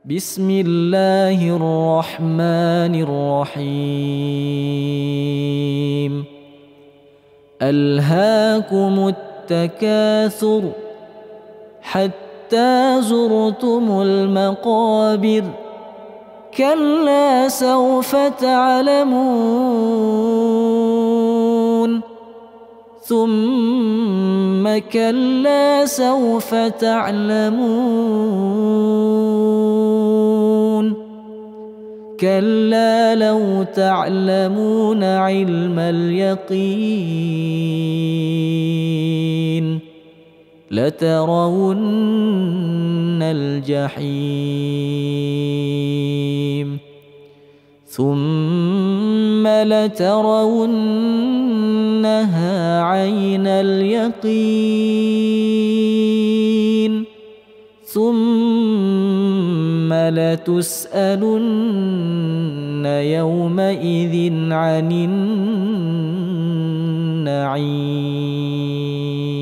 بسم الله الرحمن الرحيم ألهاكم التكاثر حتى زرتم المقابر كلا سوف تعلمون ثم كلا سوف تعلمون كلا لو تعلمون علم اليقين لترون الجحيم ثم لترونها عين اليقين ثم لتسألن يومئذ عن النعيم.